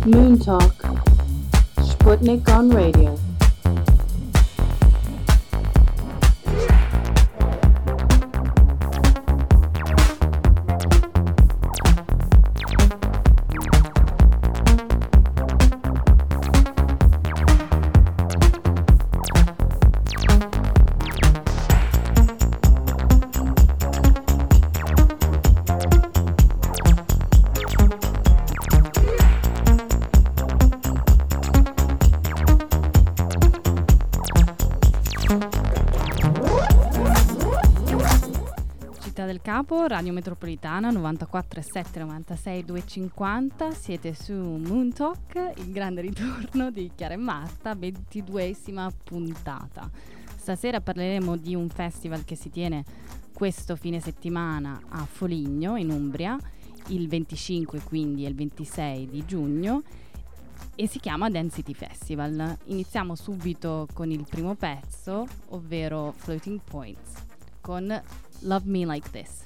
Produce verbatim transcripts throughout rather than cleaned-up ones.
Moon Talk, Sputnik on Radio. Capo, Radio Metropolitana novantaquattro e sette, novantasei duecentocinquanta, siete su Moon Talk, il grande ritorno di Chiara e Marta, ventiduesima puntata. Stasera parleremo di un festival che si tiene questo fine settimana a Foligno, in Umbria, il venticinque quindi e il ventisei di giugno, e si chiama Density Festival. Iniziamo subito con il primo pezzo, ovvero Floating Points, con Love Me Like This.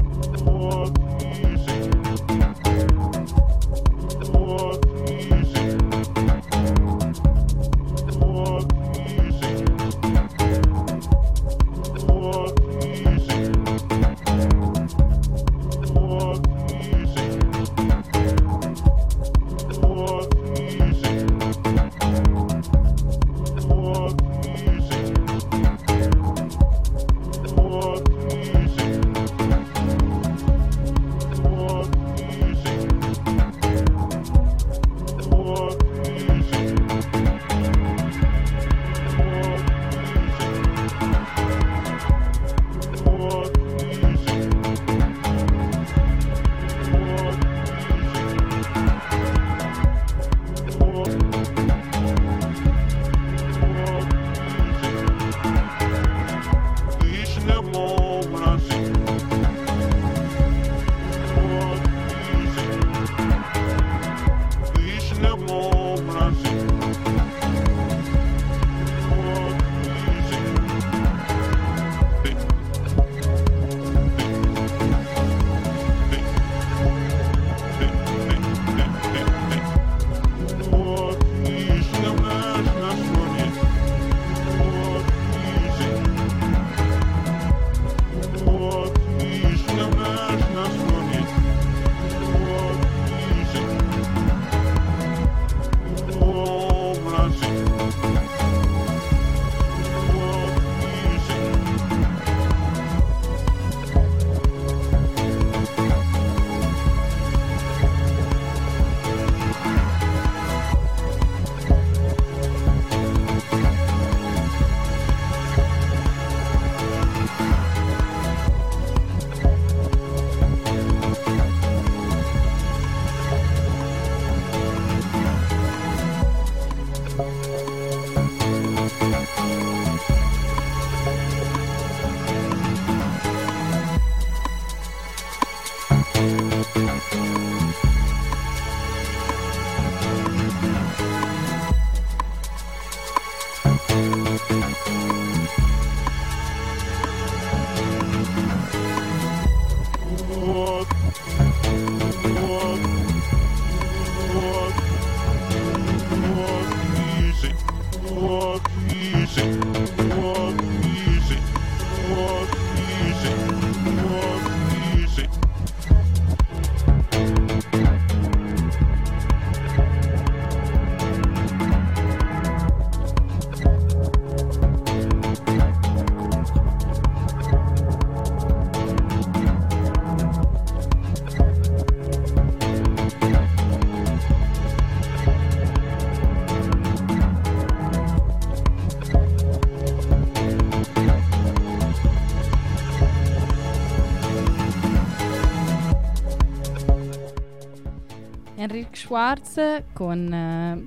Henrik Schwarz con eh,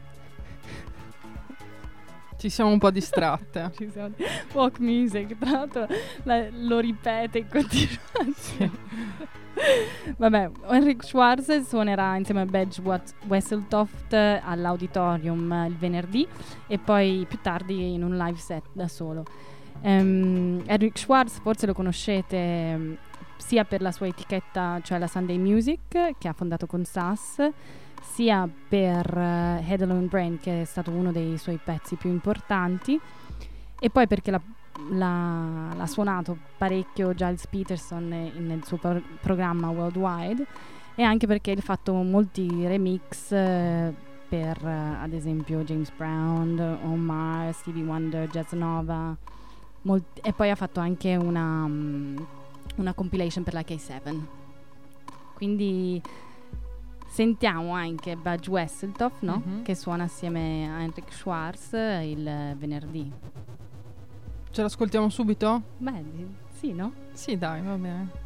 Ci siamo un po' distratte. ci siamo- Walk Music, tra l'altro la- lo ripete in continuazione. Vabbè, Henrik Schwarz suonerà insieme a Badge Wat- Wesseltoft all'Auditorium il venerdì e poi più tardi in un live set da solo. Ehm, Henrik Schwarz forse lo conoscete ehm, sia per la sua etichetta, cioè la Sunday Music, che ha fondato con Sass, sia per uh, Head Alone Brain, che è stato uno dei suoi pezzi più importanti, e poi perché l'ha, l'ha, l'ha suonato parecchio Giles Peterson in- nel suo pro- programma Worldwide, e anche perché ha fatto molti remix eh, per eh, ad esempio James Brown, Omar, Stevie Wonder, Jazz Nova, molti- e poi ha fatto anche una, mm, una compilation per la K sette. Quindi sentiamo anche Badge Wesseltoft, no? Mhm. Che suona assieme a Henrik Schwarz il venerdì. Ce l'ascoltiamo subito? Beh, di- sì, no? Sì, dai, va bene.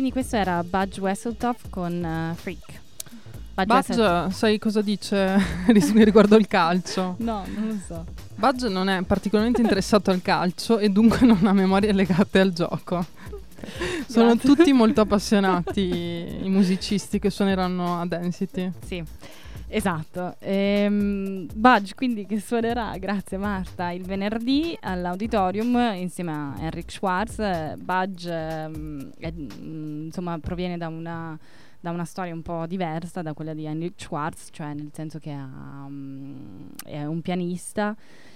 quindi questo era Budge Wesseltoft con uh, Freak. Budge, sai cosa dice ris- riguardo il calcio? No, non lo so. Budge non è particolarmente interessato al calcio e dunque non ha memorie legate al gioco. Sono Grazie. tutti molto appassionati i musicisti che suoneranno a Density. Sì, esatto. Ehm, Budge quindi che suonerà, grazie Marta, il venerdì all'Auditorium insieme a Henrik Schwarz. Eh, Budge ehm, è, mm, insomma proviene da una, da una storia un po' diversa da quella di Henrik Schwarz, cioè nel senso che ha, um, è un pianista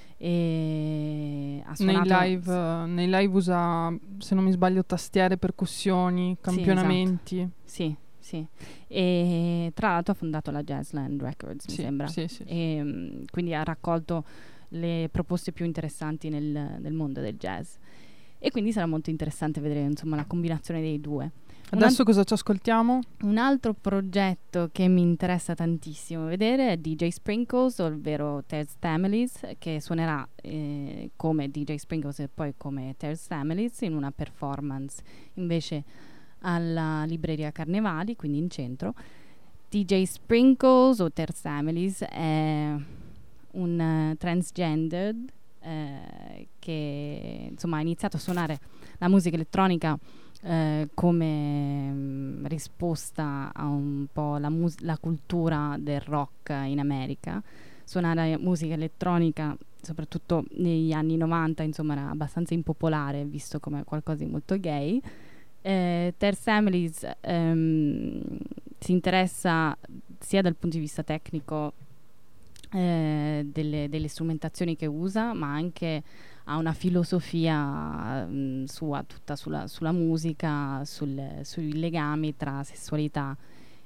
e ha Nei suonato live, eh, nei live usa, se non mi sbaglio, tastiere, percussioni, campionamenti. Sì, sì. E tra l'altro ha fondato la Jazzland Records, mi Sì, sembra. sì, sì. E, mm, quindi ha raccolto le proposte più interessanti nel, nel mondo del jazz. E quindi sarà molto interessante vedere insomma la combinazione dei due. Un Adesso al- cosa ci ascoltiamo? un altro progetto che mi interessa tantissimo vedere è D J Sprinkles, ovvero Tales Families, che suonerà eh, come D J Sprinkles e poi come Tales Families in una performance invece alla libreria Carnevali, quindi in centro. D J Sprinkles o Tales Families è un eh, transgendered eh, che insomma ha iniziato a suonare la musica elettronica eh, come mh, risposta a un po' la, mus- la cultura del rock in America. Suonare musica elettronica, soprattutto negli anni novanta, insomma, era abbastanza impopolare, visto come qualcosa di molto gay. Eh, Tales Families ehm, si interessa sia dal punto di vista tecnico eh, delle, delle strumentazioni che usa, ma anche ha una filosofia mh, sua, tutta sulla, sulla musica, sul- sui legami tra sessualità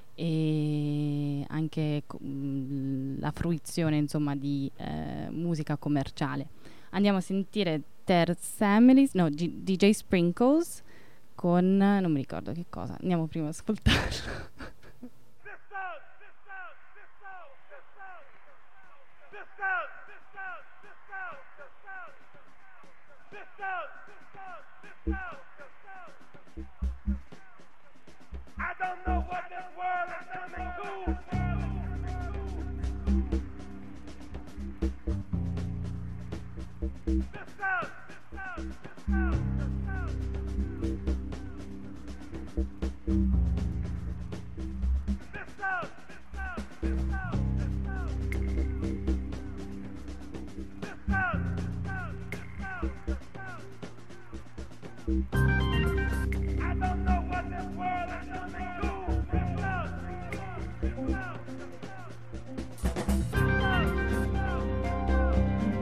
e anche co- mh, la fruizione insomma di eh, musica commerciale. Andiamo a sentire Tales Families, no, G- D J Sprinkles con non mi ricordo che cosa. Andiamo prima ad ascoltarlo. I don't know what this world is coming to. This out, this out, this out, this out. This out, this out, this out, this out. This out, this out, this out, this out. I don't know what this world is coming to. This out, this out, this out, this out. This out, this out, this out.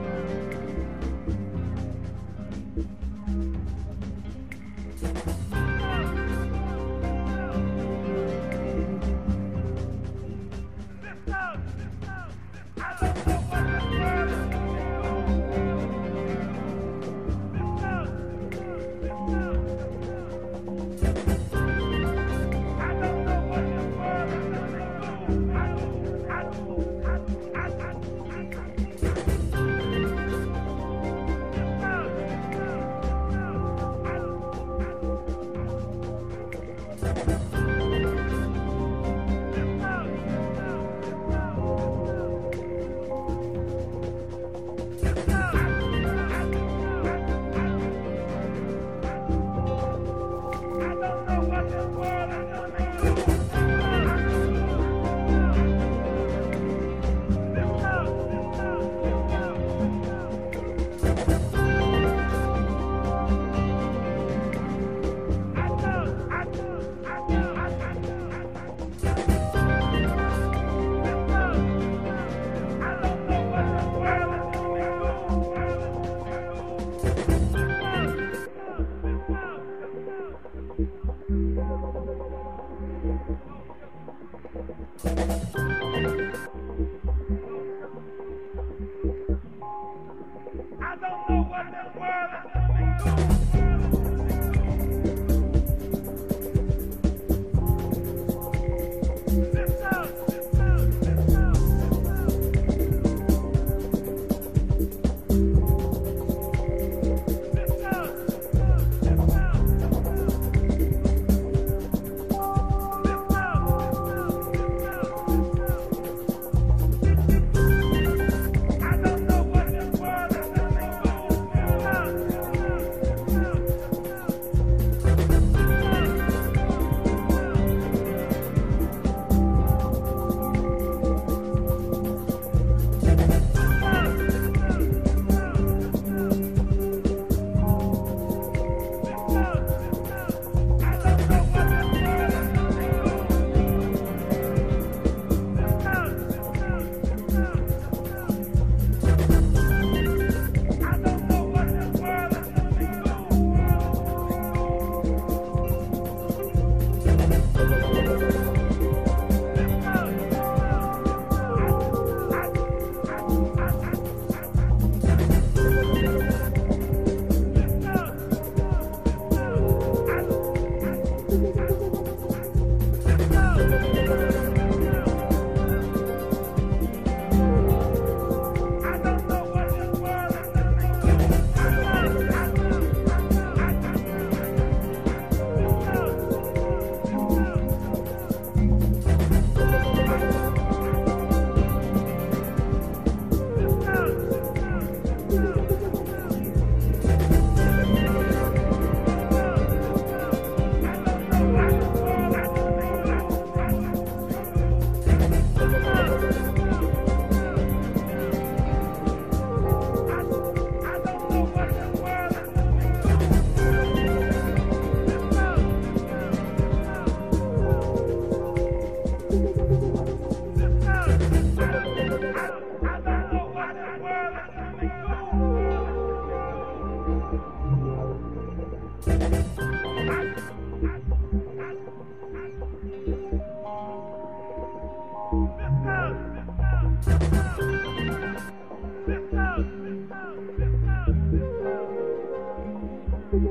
This out, this out, this I don't know what this world is coming to. This out, this out, this out.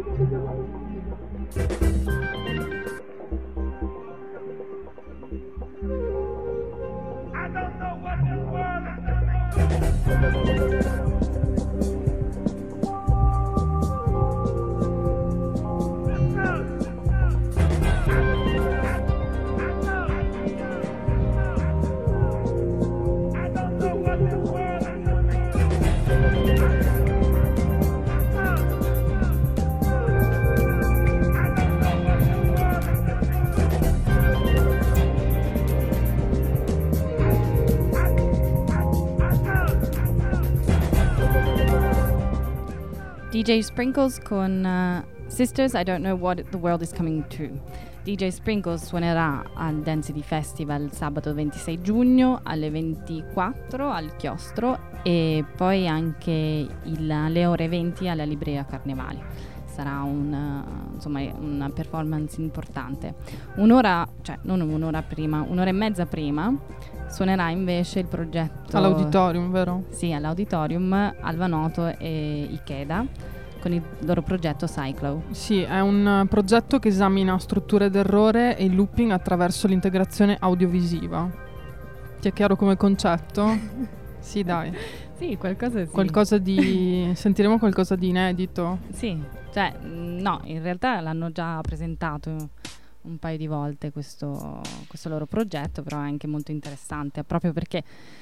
I don't know what this world is coming to. D J Sprinkles con uh, Sisters, I Don't Know What the World is Coming to. D J Sprinkles suonerà al Density Festival sabato ventisei giugno alle ventiquattro al Chiostro e poi anche il, alle ore venti alla Libreria Carnevali. Sarà un, uh, insomma, una performance importante. Un'ora, cioè non un'ora prima, un'ora e mezza prima suonerà invece il progetto All'auditorium, vero? Sì, all'Auditorium, Alvanoto e Ikeda con il loro progetto Cyclo. Sì, è un uh, progetto che esamina strutture d'errore e il looping attraverso l'integrazione audiovisiva. Ti è chiaro come concetto? Sì, dai. Sì, qualcosa sì. Qualcosa di... sentiremo qualcosa di inedito. Sì, cioè, mh, no, in realtà l'hanno già presentato un paio di volte questo, questo loro progetto, però è anche molto interessante, proprio perché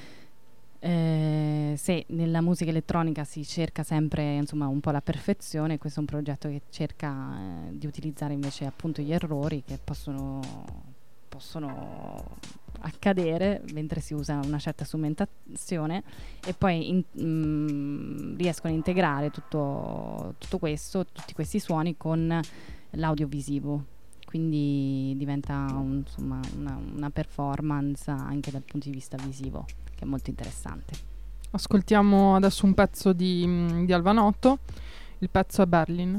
eh, se nella musica elettronica si cerca sempre insomma un po' la perfezione, questo è un progetto che cerca eh, di utilizzare invece appunto gli errori che possono, possono accadere mentre si usa una certa strumentazione e poi in, mh, riescono a integrare tutto, tutto questo, tutti questi suoni con l'audiovisivo. Quindi diventa un, insomma, una, una performance anche dal punto di vista visivo, che è molto interessante. Ascoltiamo adesso un pezzo di, di Alvanoto, il pezzo è Berlin.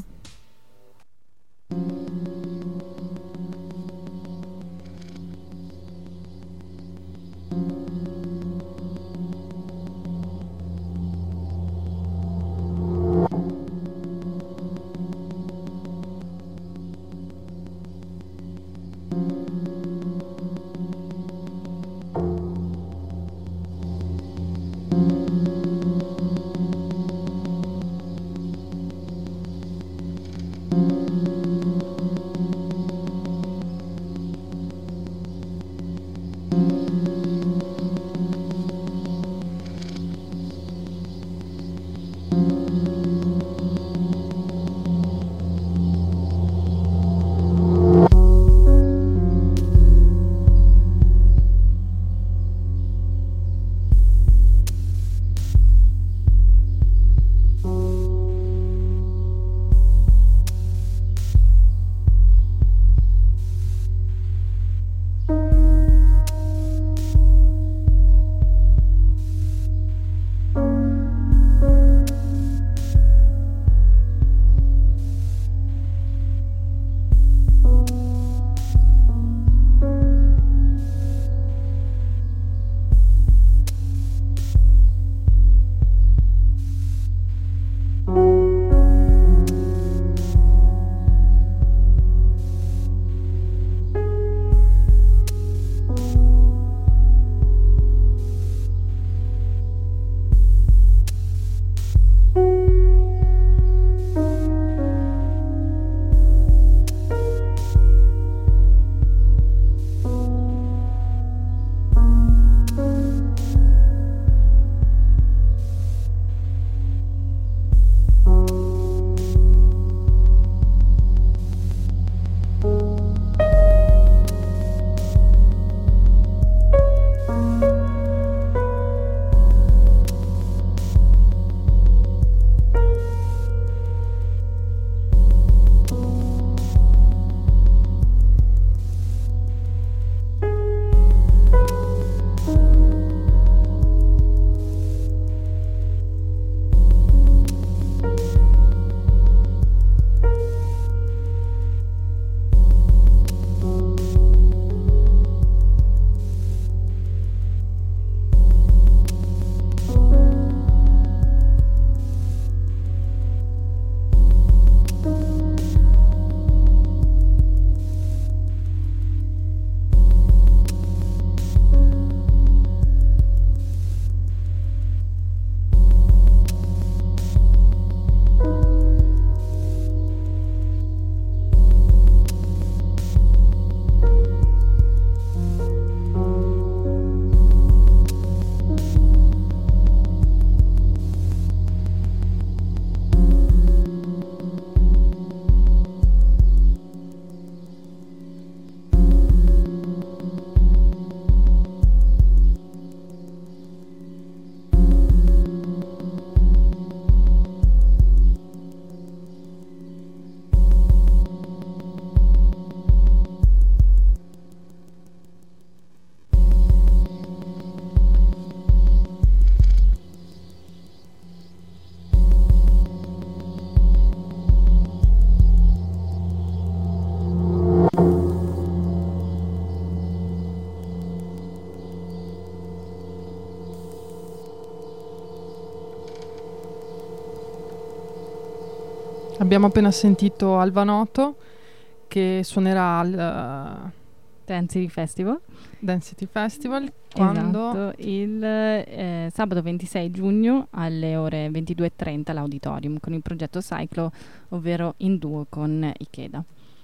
abbiamo appena sentito Alva Noto che suonerà al uh, Density Festival. Density Festival quando? Esatto, il eh, sabato ventisei giugno alle ore ventidue e trenta all'Auditorium con il progetto Cyclo, ovvero in duo con Ikeda.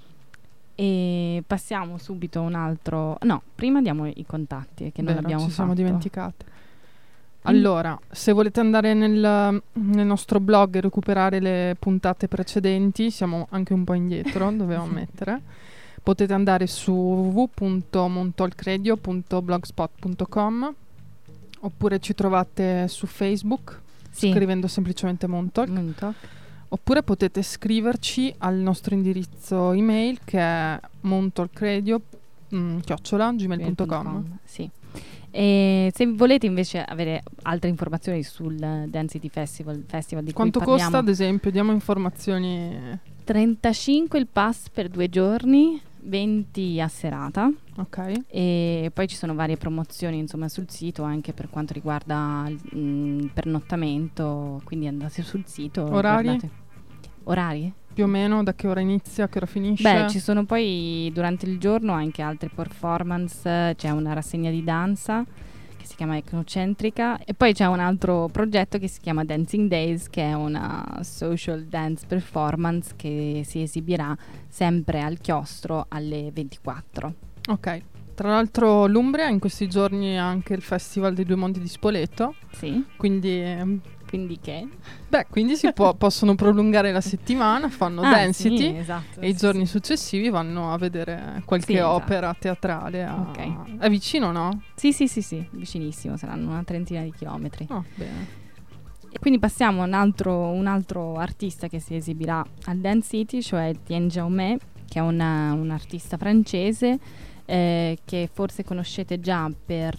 E passiamo subito a un altro... No, prima diamo i contatti che non Vero, abbiamo ci fatto. siamo dimenticati. Allora, se volete andare nel, nel nostro blog e recuperare le puntate precedenti, siamo anche un po' indietro, dovevamo mettere. Potete andare su w w w punto montalkradio punto blogspot punto com oppure ci trovate su Facebook Sì. scrivendo semplicemente Montalk. Montalk. Oppure potete scriverci al nostro indirizzo email che è montalkradio chiocciola gmail punto com. Sì. E se volete invece avere altre informazioni sul Density Festival, festival di Quanto cui parliamo, costa, ad esempio? Diamo informazioni. trentacinque il pass per due giorni, venti a serata. Ok. E poi ci sono varie promozioni insomma sul sito anche per quanto riguarda il mm, pernottamento, quindi andate sul sito. Orari? Guardate. Orari? Più o meno da che ora inizia, a che ora finisce? Beh, ci sono poi durante il giorno anche altre performance, c'è una rassegna di danza che si chiama Ecnocentrica e poi c'è un altro progetto che si chiama Dancing Days, che è una social dance performance che si esibirà sempre al Chiostro alle ventiquattro. Ok. Tra l'altro l'Umbria in questi giorni ha anche il Festival dei Due Mondi di Spoleto, Sì, quindi ehm, quindi che? beh, quindi si può, possono prolungare la settimana, fanno Ah, Density sì, esatto, e i sì, giorni sì. successivi vanno a vedere qualche Sì, esatto. opera teatrale. A... Ok. È vicino, no? Sì, sì, sì, sì, vicinissimo, saranno una trentina di chilometri. Oh, bene. E quindi passiamo a un altro, un altro artista che si esibirà al Dance City, cioè Tien Xiaomei, che è una, un artista francese eh, che forse conoscete già per,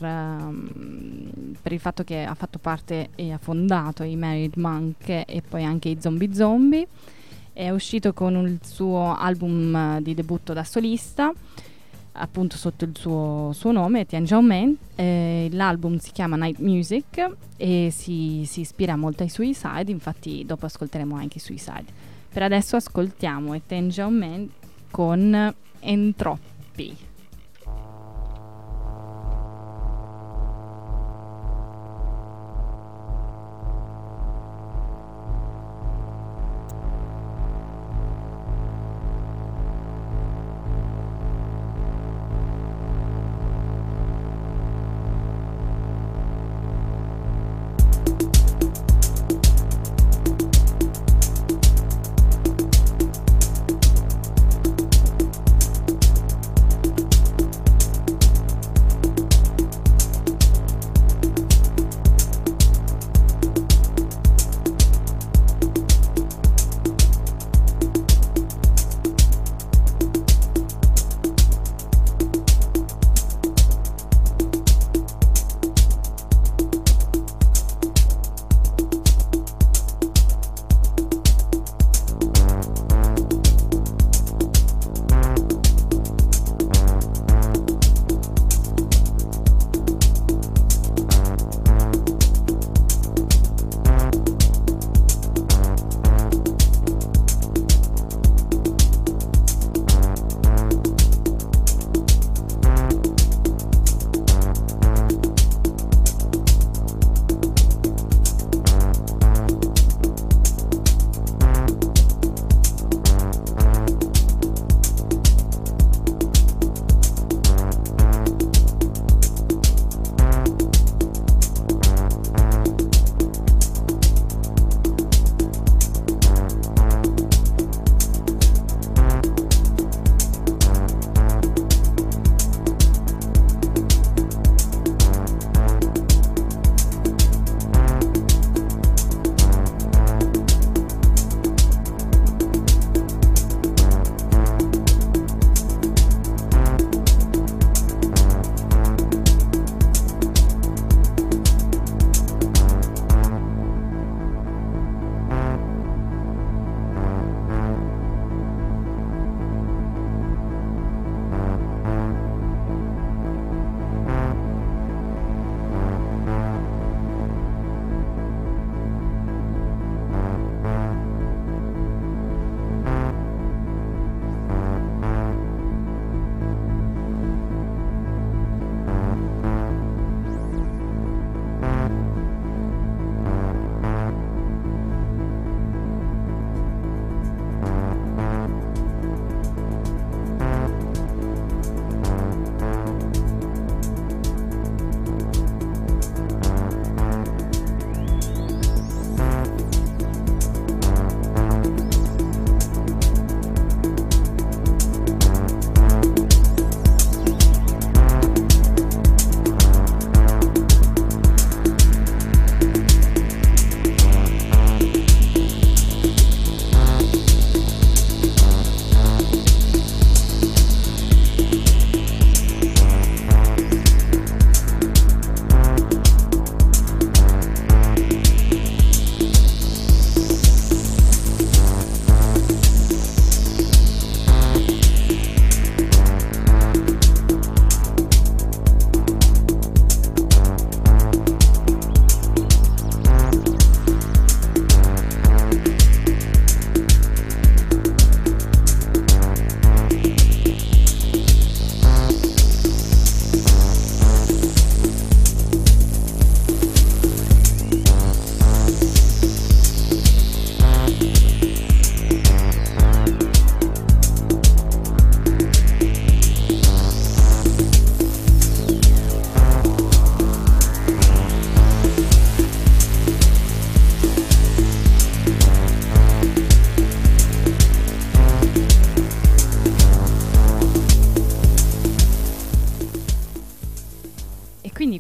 um, per il fatto che ha fatto parte e ha fondato i Married Monk e poi anche i Zombie Zombie. È uscito con il suo album eh, di debutto da solista, appunto sotto il suo, suo nome, Tien Xiaomei. Eh, l'album si chiama Night Music e si, si ispira molto ai Suicide, infatti dopo ascolteremo anche i Suicide. Per adesso ascoltiamo Tien Xiaomei con Entropy. Thank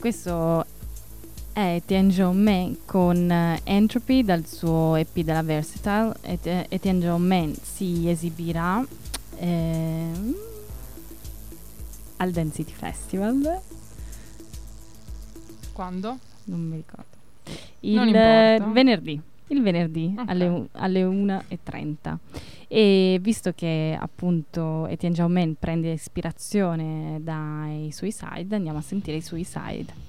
questo è Etienne Jaumet con eh, Entropy dal suo E P della Versatile. Et- Etienne Jaumet si esibirà ehm, al Density Festival. Quando? Non mi ricordo. Non Il importa. eh, venerdì. Il venerdì Ok. alle, u- alle una e trenta. E visto che appunto Etienne Jaumet prende ispirazione dai Suicide, andiamo a sentire i Suicide.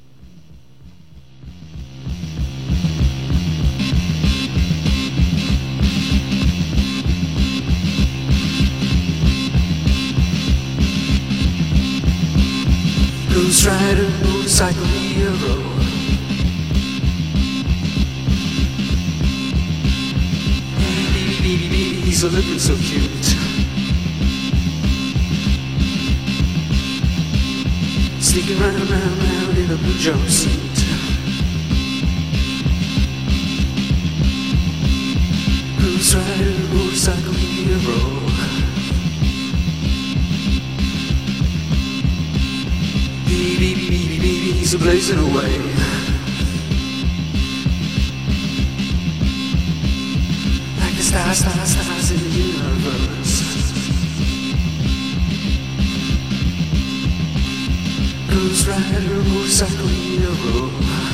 Ghost Rider, motorcycle hero. Baby, baby, baby, he's looking so cute. Sneaking round, round, round in a blue jumpsuit. Ghost Rider, motorcycle hero. Baby, baby, baby, baby, he's a blazing away. Like the stars, stars, stars in the universe. Ghost Rider, motorcycle hero.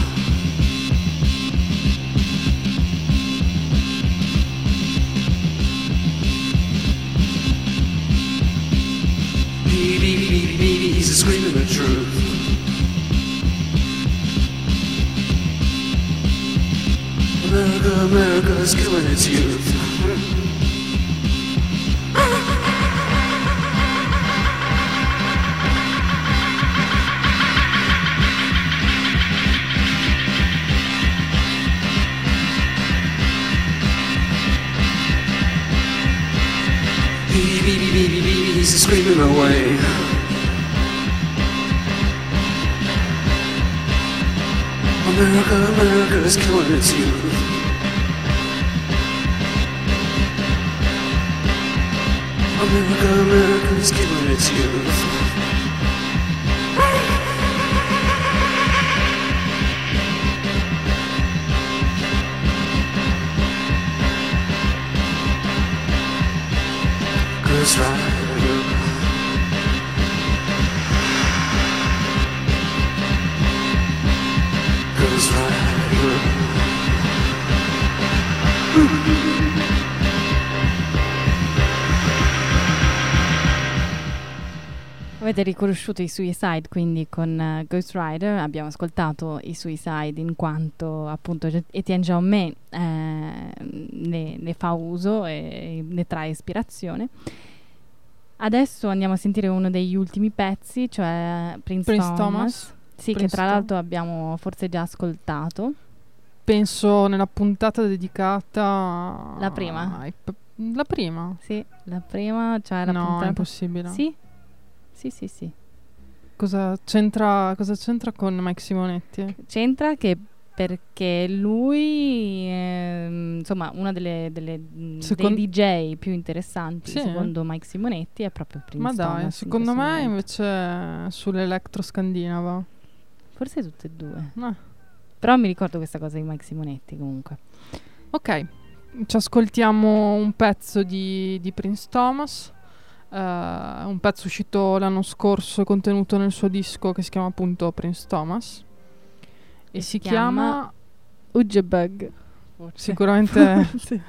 Baby, baby, baby, baby, he's a screaming the truth. America, America's killing its youth. Baby, baby, baby, baby, he's screaming away. America, America is killing its youth. America, America is killing its youth. Ghost Rider. Ghost Rider. Avete riconosciuto i Suicide, quindi con eh, Ghost Rider abbiamo ascoltato i Suicide in quanto appunto Etienne Jaumet eh, ne, ne fa uso e ne trae ispirazione. Adesso andiamo a sentire uno degli ultimi pezzi, cioè Prince, Prince Thomas. Thomas. Sì, Prince che tra Tom- l'altro abbiamo forse già ascoltato. Penso nella puntata dedicata... La prima? ai p- la prima? Sì, la prima, cioè la no, puntata. è impossibile. Sì, sì, sì, sì. Cosa c'entra, cosa c'entra con Mike Simonetti? C'entra che perché lui, ehm, insomma, una delle, delle mh, Secon- dei D J più interessanti Sì. secondo Mike Simonetti è proprio Prince Ma dai, Thomas in secondo questo me momento. invece sull'electro scandinava. Forse tutte e due. Eh. Però mi ricordo questa cosa di Mike Simonetti comunque. Ok, ci ascoltiamo un pezzo di, di Prince Thomas, eh, un pezzo uscito l'anno scorso contenuto nel suo disco che si chiama appunto Prince Thomas e si chiama, Ujebug. sicuramente Sì.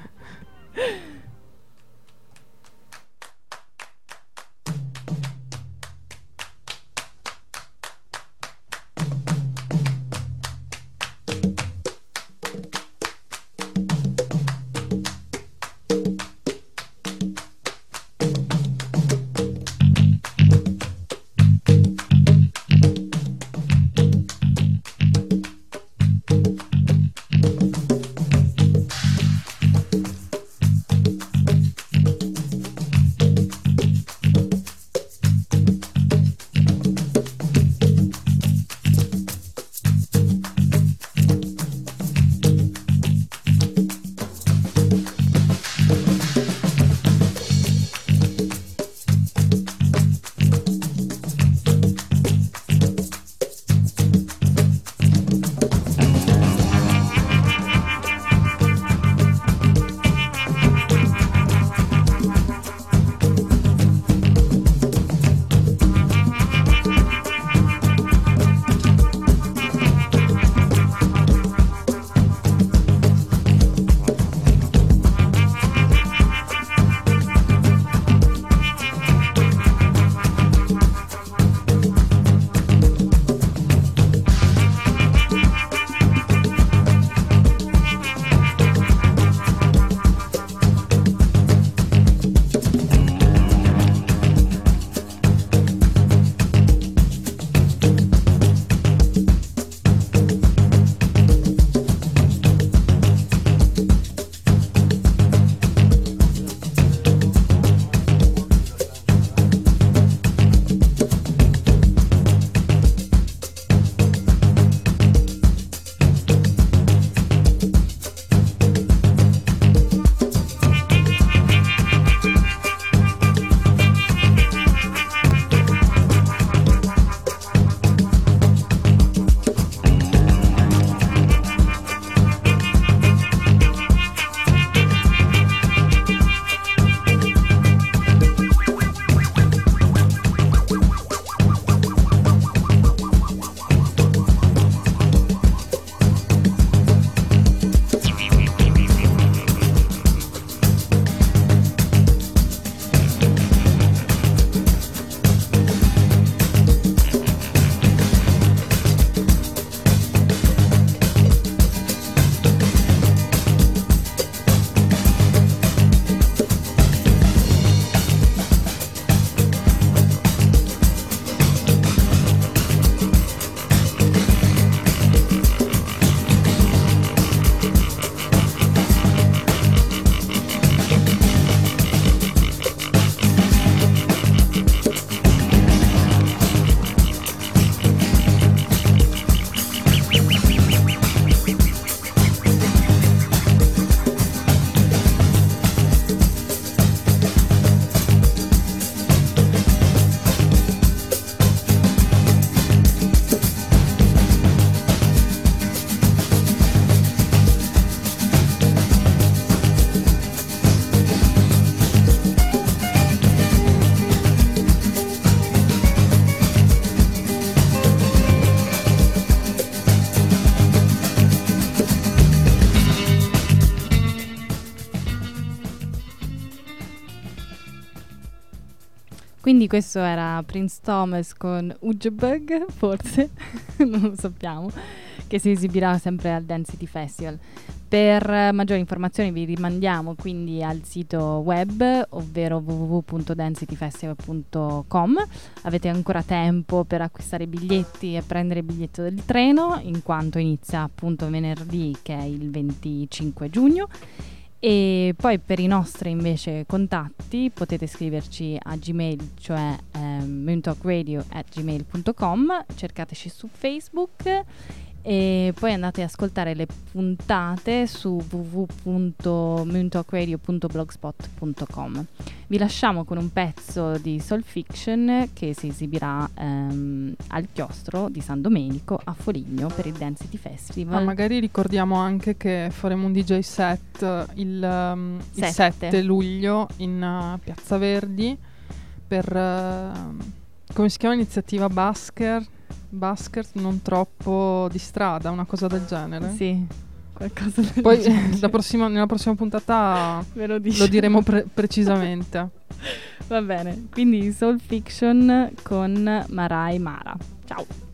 Quindi questo era Prince Thomas con Ujebug, forse, non lo sappiamo, che si esibirà sempre al Density Festival. Per eh, maggiori informazioni vi rimandiamo quindi al sito web, ovvero w w w punto density festival punto com. Avete ancora tempo per acquistare i biglietti e prendere il biglietto del treno, in quanto inizia appunto venerdì, che è il venticinque giugno. E poi per i nostri invece contatti potete scriverci a Gmail, cioè ehm, moontalkradio at gmail punto com, cercateci su Facebook e poi andate ad ascoltare le puntate su w w w punto moontalkradio punto blogspot punto com. Vi lasciamo con un pezzo di Soul Fiction che si esibirà ehm, al chiostro di San Domenico a Foligno per il Density Festival. Ah, magari ricordiamo anche che faremo un D J set il, um, il Sette. sette luglio in uh, Piazza Verdi per uh, come si chiama l'iniziativa Basker Basker non troppo di strada, una cosa del genere. Sì, qualcosa del Poi genere. la prossima, nella prossima puntata Ve lo, lo diciamo. diremo pre- precisamente. Va bene, quindi Soul Fiction con Marai Mara. Ciao.